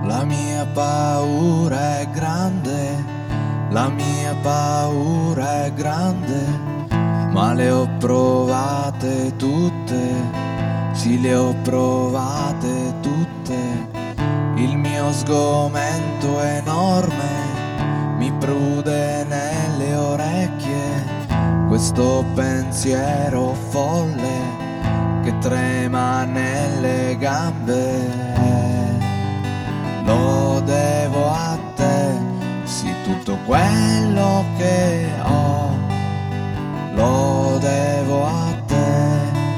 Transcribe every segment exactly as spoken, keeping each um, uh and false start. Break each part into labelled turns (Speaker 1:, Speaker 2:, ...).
Speaker 1: La mia paura è grande, la mia paura è grande, ma le ho provate tutte, sì le ho provate tutte. Il mio sgomento enorme mi prude nelle orecchie, questo pensiero folle che trema nelle gambe. Lo devo a te, sì tutto quello che ho, lo devo a te.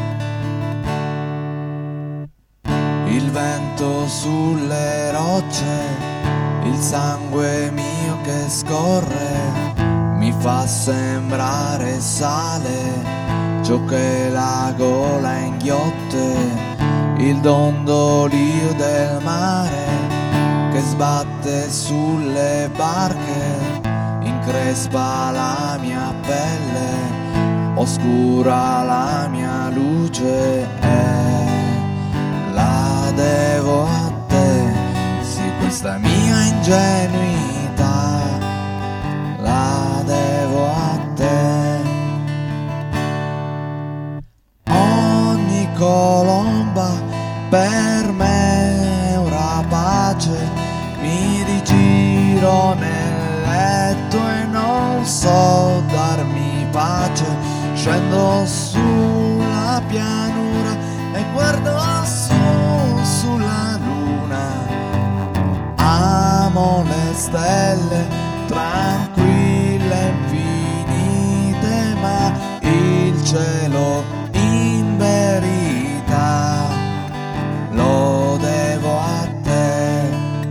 Speaker 1: Il vento sulle rocce, il sangue mio che scorre, mi fa sembrare sale ciò che la gola inghiotte, il dondolio del mare che sbatte sulle barche, increspa la mia pelle, oscura la mia luce, e la devo a te, sì questa mia ingenuità, la devo a te. Ogni colomba per me è un rapace, mi rigiro nel letto e non so darmi pace, scendo sulla pianura e guardo su sulla luna, amo le stelle tranquille infinite, ma il cielo in verità lo devo a te.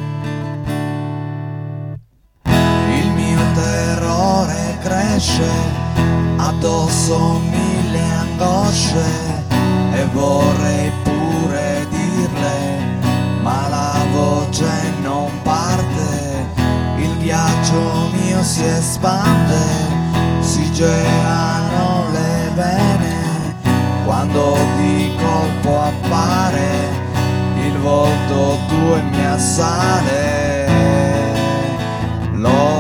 Speaker 1: Il mio terrore cresce, addosso mille angosce e vorrei pure dirle, ma la voce non parte, il ghiaccio mio si espande, si gelano le vene quando di colpo appare il volto tuo e mi assale. Lo